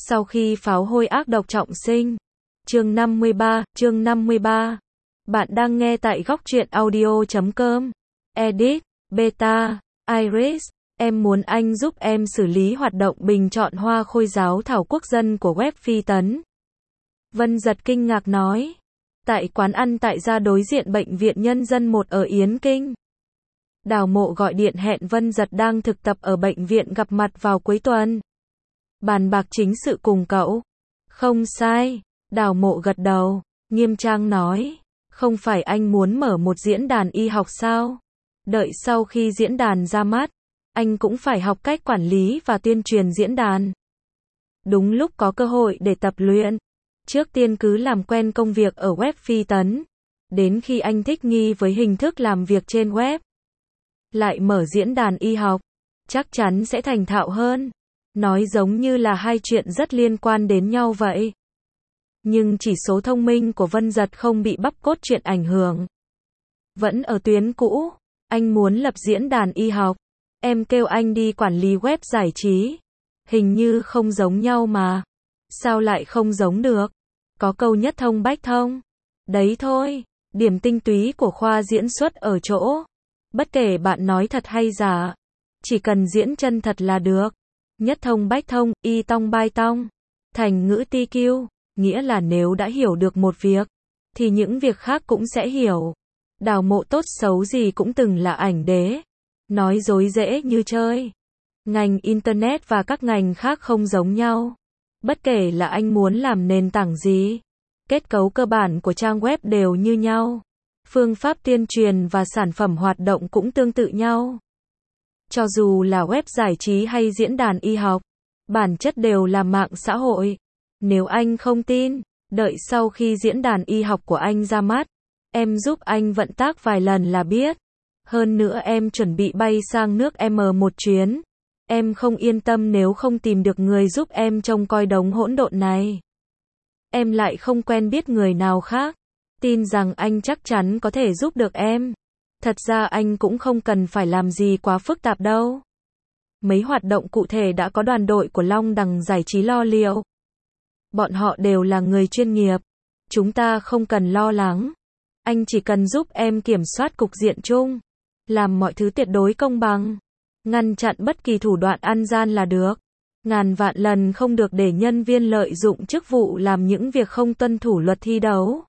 Sau khi pháo hôi ác độc trọng sinh. Chương 53. Bạn đang nghe tại góc truyện audio.com. Edit, Beta, Iris. Em muốn anh giúp em xử lý hoạt động bình chọn hoa khôi giáo thảo quốc dân của web Phi Tấn. Vân Giật kinh ngạc nói. Tại quán ăn tại gia đối diện Bệnh viện Nhân dân 1 ở Yến Kinh. Đào Mộ gọi điện hẹn Vân Giật đang thực tập ở bệnh viện gặp mặt vào cuối tuần. Bàn bạc chính sự cùng cậu. Không sai. Đào Mộ gật đầu, nghiêm trang nói. Không phải anh muốn mở một diễn đàn y học sao? Đợi sau khi diễn đàn ra mắt, anh cũng phải học cách quản lý và tuyên truyền diễn đàn. Đúng lúc có cơ hội để tập luyện. Trước tiên cứ làm quen công việc ở web Phi Tấn. Đến khi anh thích nghi với hình thức làm việc trên web, lại mở diễn đàn y học, chắc chắn sẽ thành thạo hơn. Nói giống như là hai chuyện rất liên quan đến nhau vậy. Nhưng chỉ số thông minh của Vân Giật không bị bắp cốt chuyện ảnh hưởng. Vẫn ở tuyến cũ, anh muốn lập diễn đàn y học. Em kêu anh đi quản lý web giải trí. Hình như không giống nhau mà. Sao lại không giống được? Có câu nhất thông bách thông. Đấy thôi, điểm tinh túy của khoa diễn xuất ở chỗ. Bất kể bạn nói thật hay giả, chỉ cần diễn chân thật là được. Nhất thông bách thông, y tong bai tong. Thành ngữ TQ, nghĩa là nếu đã hiểu được một việc, thì những việc khác cũng sẽ hiểu. Đào Mộ tốt xấu gì cũng từng là ảnh đế. Nói dối dễ như chơi. Ngành Internet và các ngành khác không giống nhau. Bất kể là anh muốn làm nền tảng gì, kết cấu cơ bản của trang web đều như nhau. Phương pháp tuyên truyền và sản phẩm hoạt động cũng tương tự nhau. Cho dù là web giải trí hay diễn đàn y học, bản chất đều là mạng xã hội. Nếu anh không tin, đợi sau khi diễn đàn y học của anh ra mắt, em giúp anh vận tác vài lần là biết. Hơn nữa em chuẩn bị bay sang nước M một chuyến. Em không yên tâm nếu không tìm được người giúp em trông coi đống hỗn độn này. Em lại không quen biết người nào khác. Tin rằng anh chắc chắn có thể giúp được em. Thật ra anh cũng không cần phải làm gì quá phức tạp đâu. Mấy hoạt động cụ thể đã có đoàn đội của Long Đằng giải trí lo liệu. Bọn họ đều là người chuyên nghiệp. Chúng ta không cần lo lắng. Anh chỉ cần giúp em kiểm soát cục diện chung. Làm mọi thứ tuyệt đối công bằng. Ngăn chặn bất kỳ thủ đoạn ăn gian là được. Ngàn vạn lần không được để nhân viên lợi dụng chức vụ làm những việc không tuân thủ luật thi đấu.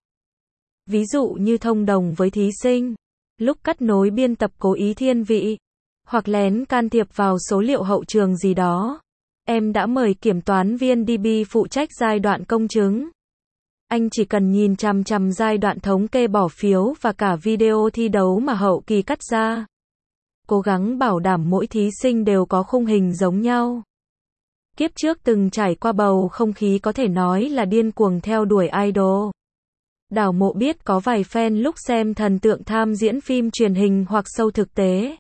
Ví dụ như thông đồng với thí sinh, lúc cắt nối biên tập cố ý thiên vị, hoặc lén can thiệp vào số liệu hậu trường gì đó. Em đã mời kiểm toán viên DB phụ trách giai đoạn công chứng. Anh chỉ cần nhìn chằm chằm giai đoạn thống kê bỏ phiếu và cả video thi đấu mà hậu kỳ cắt ra. Cố gắng bảo đảm mỗi thí sinh đều có khung hình giống nhau. Kiếp trước từng trải qua bầu không khí có thể nói là điên cuồng theo đuổi idol. Đào Mộ biết có vài fan lúc xem thần tượng tham diễn phim truyền hình hoặc show thực tế.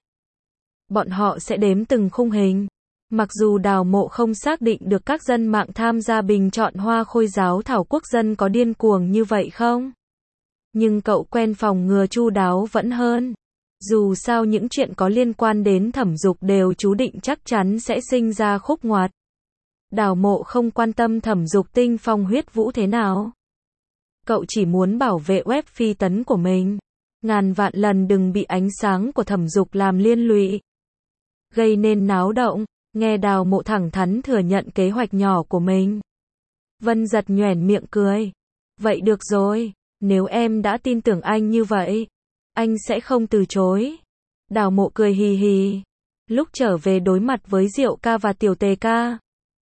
Bọn họ sẽ đếm từng khung hình. Mặc dù Đào Mộ không xác định được các dân mạng tham gia bình chọn hoa khôi giáo thảo quốc dân có điên cuồng như vậy không. Nhưng cậu quen phòng ngừa chu đáo vẫn hơn. Dù sao những chuyện có liên quan đến thẩm dục đều chú định chắc chắn sẽ sinh ra khúc ngoặt. Đào Mộ không quan tâm thẩm dục tinh phong huyết vũ thế nào. Cậu chỉ muốn bảo vệ web Phi Tấn của mình. Ngàn vạn lần đừng bị ánh sáng của thẩm dục làm liên lụy. Gây nên náo động. Nghe Đào Mộ thẳng thắn thừa nhận kế hoạch nhỏ của mình. Vân Giật nhoẻn miệng cười. Vậy được rồi, nếu em đã tin tưởng anh như vậy, anh sẽ không từ chối. Đào Mộ cười hì hì. Lúc trở về đối mặt với Diệu ca và Tiểu Tề ca,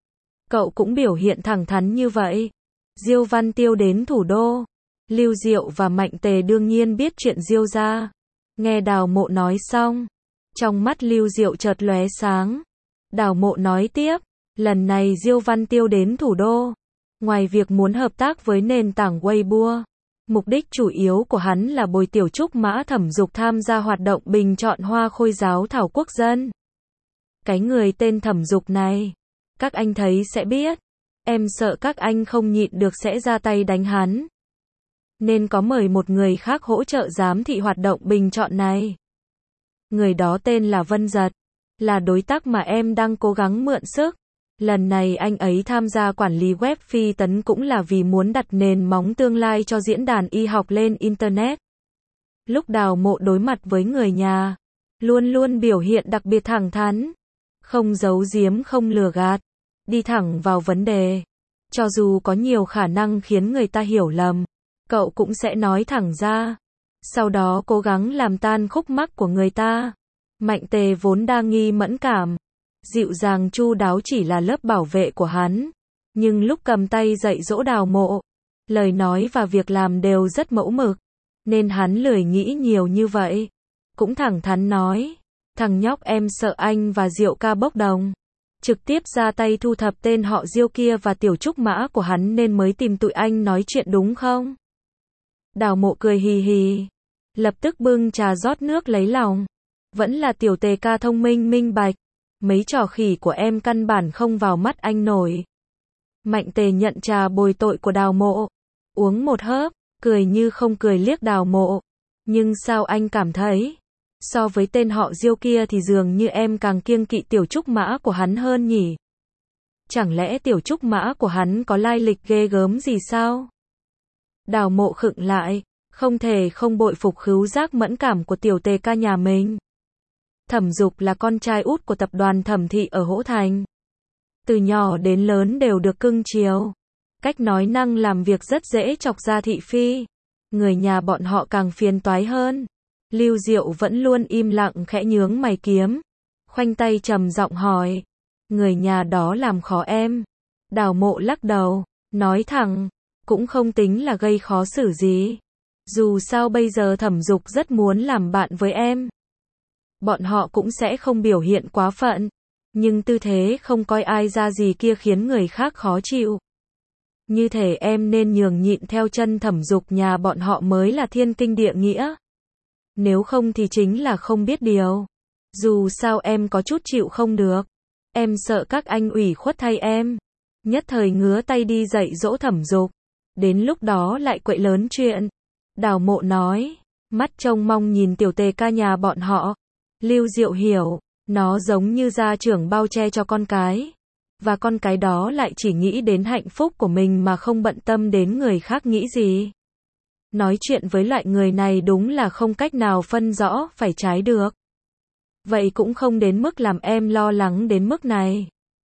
cậu cũng biểu hiện thẳng thắn như vậy. Diêu Văn Tiêu đến thủ đô. Lưu Diệu và Mạnh Tề đương nhiên biết chuyện Diêu gia. Nghe Đào Mộ nói xong, trong mắt Lưu Diệu chợt lóe sáng. Đào Mộ nói tiếp, lần này Diêu Văn Tiêu đến thủ đô, ngoài việc muốn hợp tác với nền tảng Weibo, mục đích chủ yếu của hắn là bồi Tiểu Trúc Mã thẩm dục tham gia hoạt động bình chọn hoa khôi giáo thảo quốc dân. Cái người tên thẩm dục này, các anh thấy sẽ biết. Em sợ các anh không nhịn được sẽ ra tay đánh hắn. Nên có mời một người khác hỗ trợ giám thị hoạt động bình chọn này. Người đó tên là Vân Giật. Là đối tác mà em đang cố gắng mượn sức. Lần này anh ấy tham gia quản lý web Phi Tấn cũng là vì muốn đặt nền móng tương lai cho diễn đàn y học lên Internet. Lúc Đào Mộ đối mặt với người nhà, luôn luôn biểu hiện đặc biệt thẳng thắn, không giấu giếm không lừa gạt, đi thẳng vào vấn đề. Cho dù có nhiều khả năng khiến người ta hiểu lầm, cậu cũng sẽ nói thẳng ra. Sau đó cố gắng làm tan khúc mắc của người ta. Mạnh Tề vốn đa nghi mẫn cảm, dịu dàng chu đáo chỉ là lớp bảo vệ của hắn. Nhưng lúc cầm tay dạy dỗ Đào Mộ, lời nói và việc làm đều rất mẫu mực. Nên hắn lười nghĩ nhiều như vậy. Cũng thẳng thắn nói, thằng nhóc em sợ anh và Diệu ca bốc đồng. Trực tiếp ra tay thu thập tên họ Diêu kia và tiểu trúc mã của hắn nên mới tìm tụi anh nói chuyện đúng không? Đào Mộ cười hì hì, lập tức bưng trà rót nước lấy lòng. Vẫn là tiểu Tề ca thông minh minh bạch, mấy trò khỉ của em căn bản không vào mắt anh nổi. Mạnh Tề nhận trà bồi tội của Đào Mộ, uống một hớp, cười như không cười liếc Đào Mộ. Nhưng sao anh cảm thấy, so với tên họ Diêu kia thì dường như em càng kiêng kỵ tiểu trúc mã của hắn hơn nhỉ? Chẳng lẽ tiểu trúc mã của hắn có lai lịch ghê gớm gì sao? Đào Mộ khựng lại, không thể không bội phục khứu giác mẫn cảm của tiểu Tề ca nhà mình. Thẩm Dục là con trai út của tập đoàn Thẩm thị ở Hỗ Thành. Từ nhỏ đến lớn đều được cưng chiều. Cách nói năng làm việc rất dễ chọc ra thị phi. Người nhà bọn họ càng phiền toái hơn. Lưu Diệu vẫn luôn im lặng khẽ nhướng mày kiếm. Khoanh tay trầm giọng hỏi. Người nhà đó làm khó em. Đào Mộ lắc đầu, nói thẳng, cũng không tính là gây khó xử gì. Dù sao bây giờ Thẩm Dục rất muốn làm bạn với em. Bọn họ cũng sẽ không biểu hiện quá phận. Nhưng tư thế không coi ai ra gì kia khiến người khác khó chịu. Như thể em nên nhường nhịn theo chân Thẩm Dục nhà bọn họ mới là thiên kinh địa nghĩa. Nếu không thì chính là không biết điều. Dù sao em có chút chịu không được. Em sợ các anh ủy khuất thay em. Nhất thời ngứa tay đi dạy dỗ Thẩm Dục. Đến lúc đó lại quậy lớn chuyện. Đào Mộ nói, mắt trông mong nhìn tiểu Tề ca nhà bọn họ. Lưu Diệu hiểu, nó giống như gia trưởng bao che cho con cái. Và con cái đó lại chỉ nghĩ đến hạnh phúc của mình mà không bận tâm đến người khác nghĩ gì. Nói chuyện với loại người này đúng là không cách nào phân rõ phải trái được. Vậy cũng không đến mức làm em lo lắng đến mức này.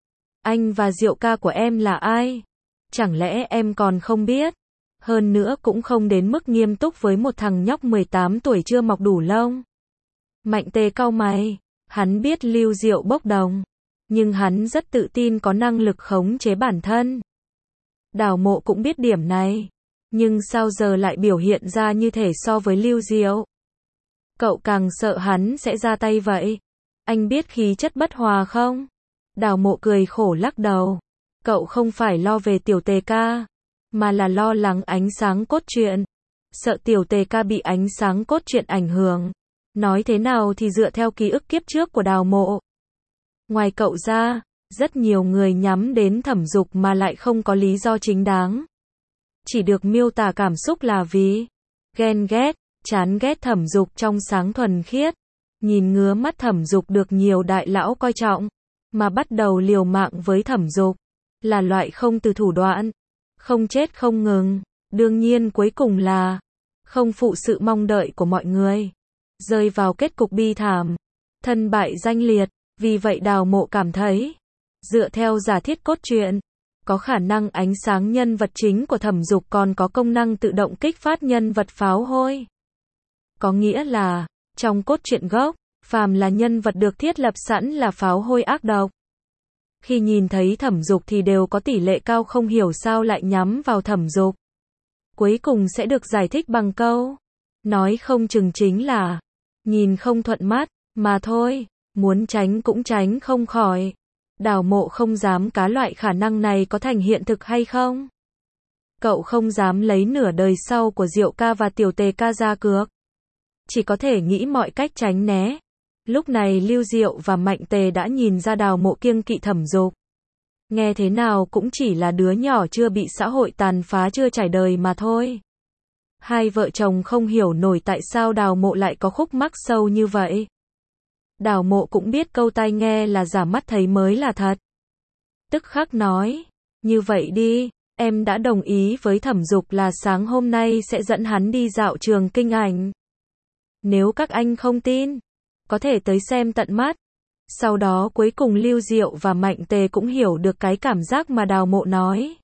Anh và Diệu ca của em là ai? Chẳng lẽ em còn không biết? Hơn nữa cũng không đến mức nghiêm túc với một thằng nhóc 18 tuổi chưa mọc đủ lông. Mạnh Tề cau mày, hắn biết Lưu Diệu bốc đồng, nhưng hắn rất tự tin có năng lực khống chế bản thân. Đào Mộ cũng biết điểm này, nhưng sao giờ lại biểu hiện ra như thể so với Lưu Diệu? Cậu càng sợ hắn sẽ ra tay vậy. Anh biết khí chất bất hòa không? Đào Mộ cười khổ lắc đầu. Cậu không phải lo về tiểu Tề ca, mà là lo lắng ánh sáng cốt truyện. Sợ tiểu Tề ca bị ánh sáng cốt truyện ảnh hưởng. Nói thế nào thì dựa theo ký ức kiếp trước của Đào Mộ. Ngoài cậu ra, rất nhiều người nhắm đến Thẩm Dục mà lại không có lý do chính đáng. Chỉ được miêu tả cảm xúc là vì ghen ghét, chán ghét Thẩm Dục trong sáng thuần khiết. Nhìn ngứa mắt Thẩm Dục được nhiều đại lão coi trọng, mà bắt đầu liều mạng với Thẩm Dục. Là loại không từ thủ đoạn, không chết không ngừng. Đương nhiên cuối cùng là không phụ sự mong đợi của mọi người. Rơi vào kết cục bi thảm, thân bại danh liệt. Vì vậy Đào Mộ cảm thấy, dựa theo giả thiết cốt truyện, có khả năng ánh sáng nhân vật chính của Thẩm Dục còn có công năng tự động kích phát nhân vật pháo hôi. Có nghĩa là, trong cốt truyện gốc, phàm là nhân vật được thiết lập sẵn là pháo hôi ác độc. Khi nhìn thấy Thẩm Dục thì đều có tỷ lệ cao không hiểu sao lại nhắm vào Thẩm Dục. Cuối cùng sẽ được giải thích bằng câu, nói không chừng chính là nhìn không thuận mắt, mà thôi, muốn tránh cũng tránh không khỏi. Đào Mộ không dám cá loại khả năng này có thành hiện thực hay không. Cậu không dám lấy nửa đời sau của Diệu ca và tiểu Tề ca ra cược. Chỉ có thể nghĩ mọi cách tránh né. Lúc này Lưu Diệu và Mạnh Tề đã nhìn ra Đào Mộ kiêng kỵ Thẩm Dục. Nghe thế nào cũng chỉ là đứa nhỏ chưa bị xã hội tàn phá chưa trải đời mà thôi. Hai vợ chồng không hiểu nổi tại sao Đào Mộ lại có khúc mắc sâu như vậy. Đào Mộ cũng biết câu tai nghe là giả mắt thấy mới là thật. tức khắc nói, như vậy đi, em đã đồng ý với Thẩm Dục là sáng hôm nay sẽ dẫn hắn đi dạo trường kinh ảnh. Nếu các anh không tin, có thể tới xem tận mắt. Sau đó cuối cùng Lưu Diệu và Mạnh Tề cũng hiểu được cái cảm giác mà Đào Mộ nói.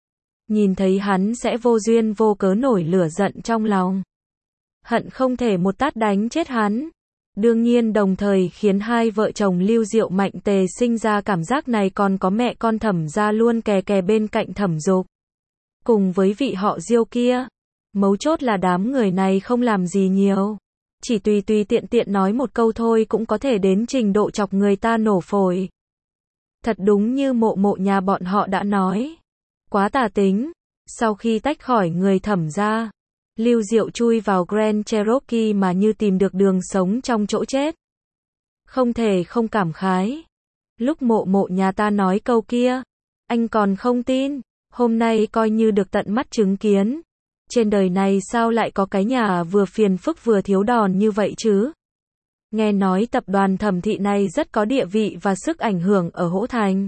Nhìn thấy hắn sẽ vô duyên vô cớ nổi lửa giận trong lòng. Hận không thể một tát đánh chết hắn. Đương nhiên đồng thời khiến hai vợ chồng Lưu Diệu Mạnh Tề sinh ra cảm giác này còn có mẹ con Thẩm gia luôn kè kè bên cạnh Thẩm Dục. Cùng với vị họ Diêu kia. Mấu chốt là đám người này không làm gì nhiều. Chỉ tùy tiện tiện nói một câu thôi cũng có thể đến trình độ chọc người ta nổ phổi. Thật đúng như mộ nhà bọn họ đã nói. Quá tà tính. Sau khi tách khỏi người Thẩm gia, Lưu Diệu chui vào Grand Cherokee mà như tìm được đường sống trong chỗ chết. Không thể không cảm khái. Lúc mộ nhà ta nói câu kia, anh còn không tin, hôm nay coi như được tận mắt chứng kiến. Trên đời này sao lại có cái nhà vừa phiền phức vừa thiếu đòn như vậy chứ? Nghe nói tập đoàn Thẩm thị này rất có địa vị và sức ảnh hưởng ở Hỗ Thành.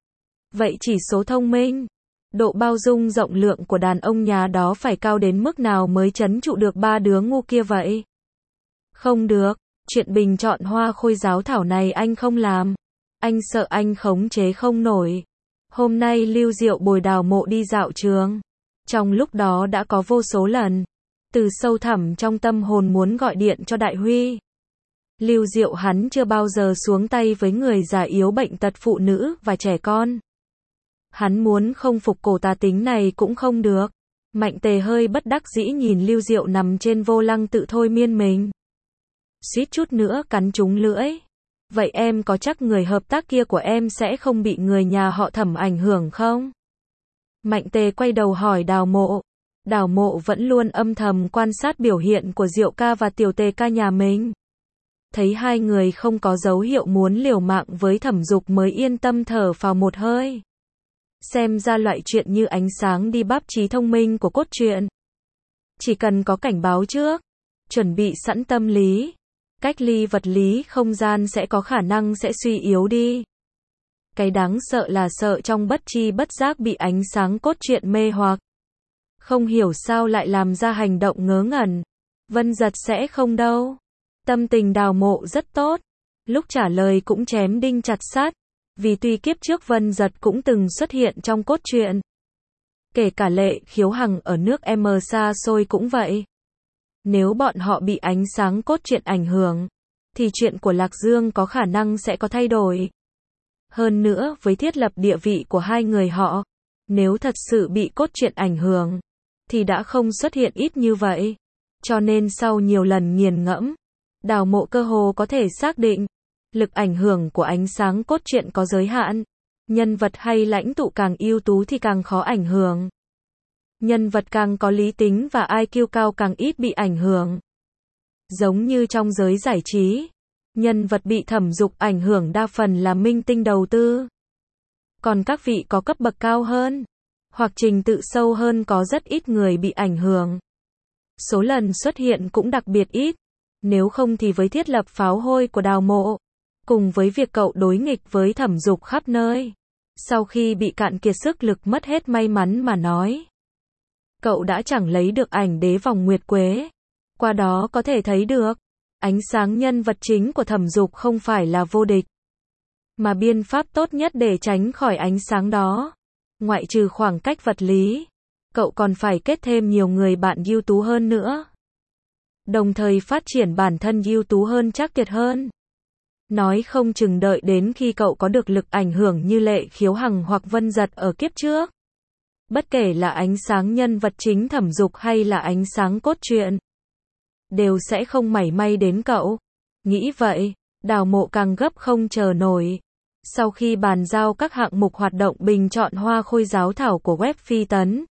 Vậy chỉ số thông minh, độ bao dung rộng lượng của đàn ông nhà đó phải cao đến mức nào mới trấn trụ được ba đứa ngu kia vậy? Không được, chuyện bình chọn hoa khôi giáo thảo này anh không làm. Anh sợ anh khống chế không nổi. Hôm nay Lưu Diệu bồi Đào Mộ đi dạo trường. Trong lúc đó đã có vô số lần, từ sâu thẳm trong tâm hồn muốn gọi điện cho Đại Huy. Lưu Diệu hắn chưa bao giờ xuống tay với người già yếu bệnh tật phụ nữ và trẻ con. Hắn muốn không phục cổ tà tính này cũng không được. Mạnh Tề hơi bất đắc dĩ nhìn Lưu Diệu nằm trên vô lăng tự thôi miên mình. Suýt chút nữa cắn trúng lưỡi. Vậy em có chắc người hợp tác kia của em sẽ không bị người nhà họ Thẩm ảnh hưởng không? Mạnh Tề quay đầu hỏi Đào Mộ. Đào Mộ vẫn luôn âm thầm quan sát biểu hiện của Diệu ca và Tiểu Tề ca nhà mình. Thấy hai người không có dấu hiệu muốn liều mạng với Thẩm Dục mới yên tâm thở phào một hơi. Xem ra loại chuyện như ánh sáng đi bắp trí thông minh của cốt truyện. Chỉ cần có cảnh báo trước, chuẩn bị sẵn tâm lý, cách ly vật lý không gian sẽ có khả năng sẽ suy yếu đi. Cái đáng sợ là sợ trong bất chi bất giác bị ánh sáng cốt truyện mê hoặc. Không hiểu sao lại làm ra hành động ngớ ngẩn. Vân Giật sẽ không đâu. Tâm tình Đào Mộ rất tốt. Lúc trả lời cũng chém đinh chặt sắt. Vì tuy kiếp trước Vân Giật cũng từng xuất hiện trong cốt truyện. Kể cả Lệ Khiếu Hằng ở nước M xa xôi cũng vậy. Nếu bọn họ bị ánh sáng cốt truyện ảnh hưởng, thì chuyện của Lạc Dương có khả năng sẽ có thay đổi. Hơn nữa với thiết lập địa vị của hai người họ, nếu thật sự bị cốt truyện ảnh hưởng, thì đã không xuất hiện ít như vậy. Cho nên sau nhiều lần nghiền ngẫm, Đào Mộ cơ hồ có thể xác định, lực ảnh hưởng của ánh sáng cốt truyện có giới hạn. Nhân vật hay lãnh tụ càng ưu tú thì càng khó ảnh hưởng. Nhân vật càng có lý tính và IQ cao càng ít bị ảnh hưởng. Giống như trong giới giải trí, nhân vật bị Thẩm Dục ảnh hưởng đa phần là minh tinh đầu tư. Còn các vị có cấp bậc cao hơn, hoặc trình tự sâu hơn có rất ít người bị ảnh hưởng. Số lần xuất hiện cũng đặc biệt ít. Nếu không thì với thiết lập pháo hôi của Đào Mộ, cùng với việc cậu đối nghịch với Thẩm Dục khắp nơi, sau khi bị cạn kiệt sức lực mất hết may mắn mà nói, cậu đã chẳng lấy được ảnh đế vòng nguyệt quế. Qua đó có thể thấy được, ánh sáng nhân vật chính của Thẩm Dục không phải là vô địch, mà biện pháp tốt nhất để tránh khỏi ánh sáng đó, ngoại trừ khoảng cách vật lý, cậu còn phải kết thêm nhiều người bạn ưu tú hơn nữa. Đồng thời phát triển bản thân ưu tú hơn chắc tuyệt hơn. Nói không chừng đợi đến khi cậu có được lực ảnh hưởng như Lệ Khiếu Hằng hoặc Vân Giật ở kiếp trước. Bất kể là ánh sáng nhân vật chính Thẩm Dục hay là ánh sáng cốt truyện, đều sẽ không mảy may đến cậu. Nghĩ vậy, Đào Mộ càng gấp không chờ nổi. Sau khi bàn giao các hạng mục hoạt động bình chọn hoa khôi giáo thảo của web Phi Tấn,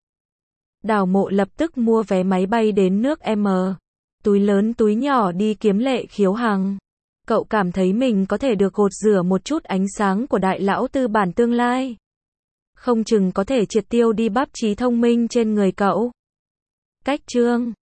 Đào Mộ lập tức mua vé máy bay đến nước M. Túi lớn túi nhỏ đi kiếm Lệ Khiếu Hằng. Cậu cảm thấy mình có thể được gột rửa một chút ánh sáng của đại lão tư bản tương lai. Không chừng có thể triệt tiêu đi bắp trí thông minh trên người cậu. Cách chương